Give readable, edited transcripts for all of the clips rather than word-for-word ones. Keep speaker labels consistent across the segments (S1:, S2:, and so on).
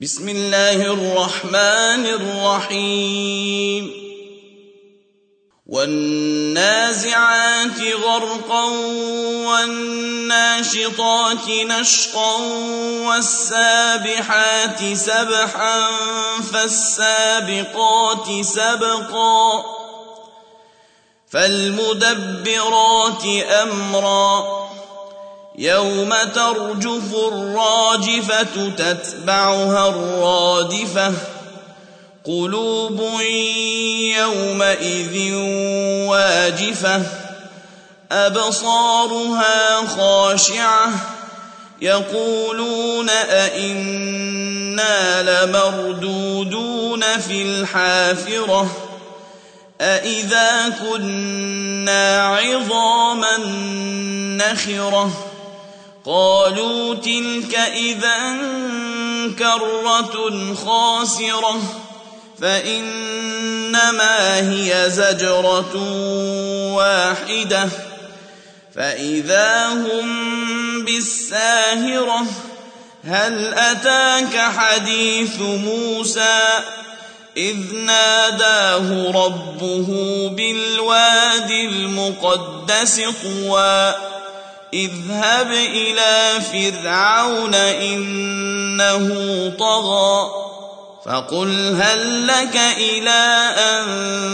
S1: بسم الله الرحمن الرحيم والنازعات غرقا والناشطات نشطا والسابحات سبحا فالسابقات سبقا فالمدبرات أمرا يوم ترجف الراجفة تتبعها الرادفة قلوب يومئذ واجفة أبصارها خاشعة يقولون أئنا لمردودون في الحافرة أئذا كنا عظاما نخرة قالوا تلك إذا كرة خاسرة فإنما هي زجرة واحدة فإذا هم بالساهرة هل أتاك حديث موسى إذ ناداه ربه بالواد المقدس طوى اذهب إلى فرعون إنه طغى فقل هل لك إلى أن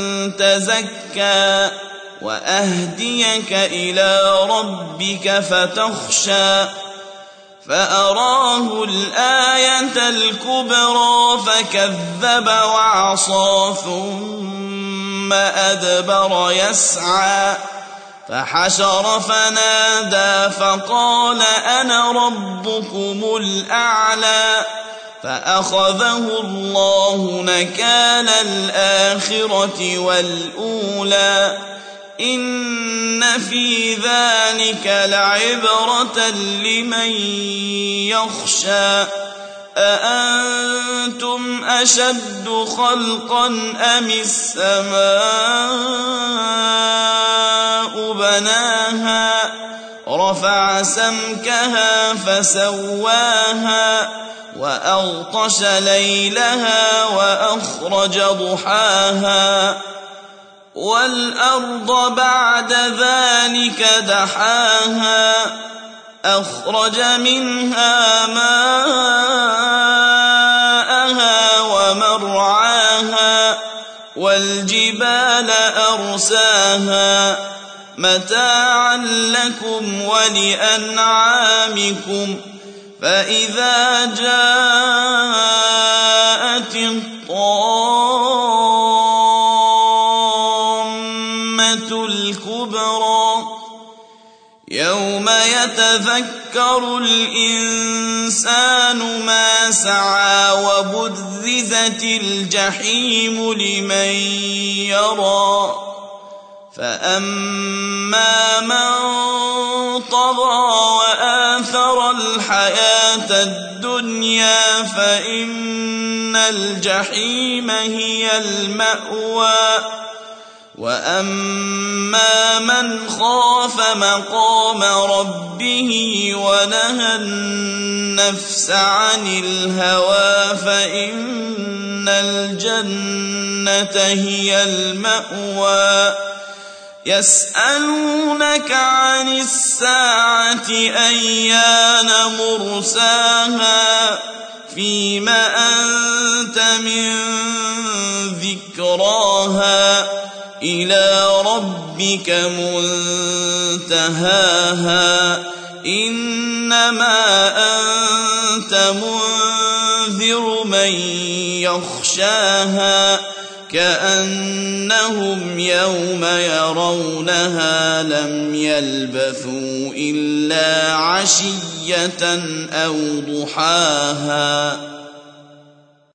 S1: تزكى وأهديك إلى ربك فتخشى فأراه الآية الكبرى فكذب وعصى ثم أدبر يسعى فحشر فنادى فقال أنا ربكم الأعلى فأخذه الله نكال الآخرة والأولى إن في ذلك لعبرة لمن يخشى أأنتم أشد خلقا أم السماء بناها رفع سمكها فسواها وأغطش ليلها وأخرج ضحاها والأرض بعد ذلك دحاها أخرج منها ماءها ومرعاها والجبال أرساها متاعا لكم ولأنعامكم فإذا جاءت الطامة الكبرى يوم يتذكر الإنسان ما سعى وبرزت الجحيم لمن يرى فأما من طغى وآثر الحياة الدنيا فإن الجحيم هي المأوى وأما من خاف مقام ربه ونهى النفس عن الهوى فإن الجنة هي المأوى يسألونك عن الساعة أيان مرساها فيم أنت من ذكراها إلى ربك منتهاها إنما أنت منذر من يخشاها كأنهم يوم يرونها لم يلبثوا إلا عشية أو ضحاها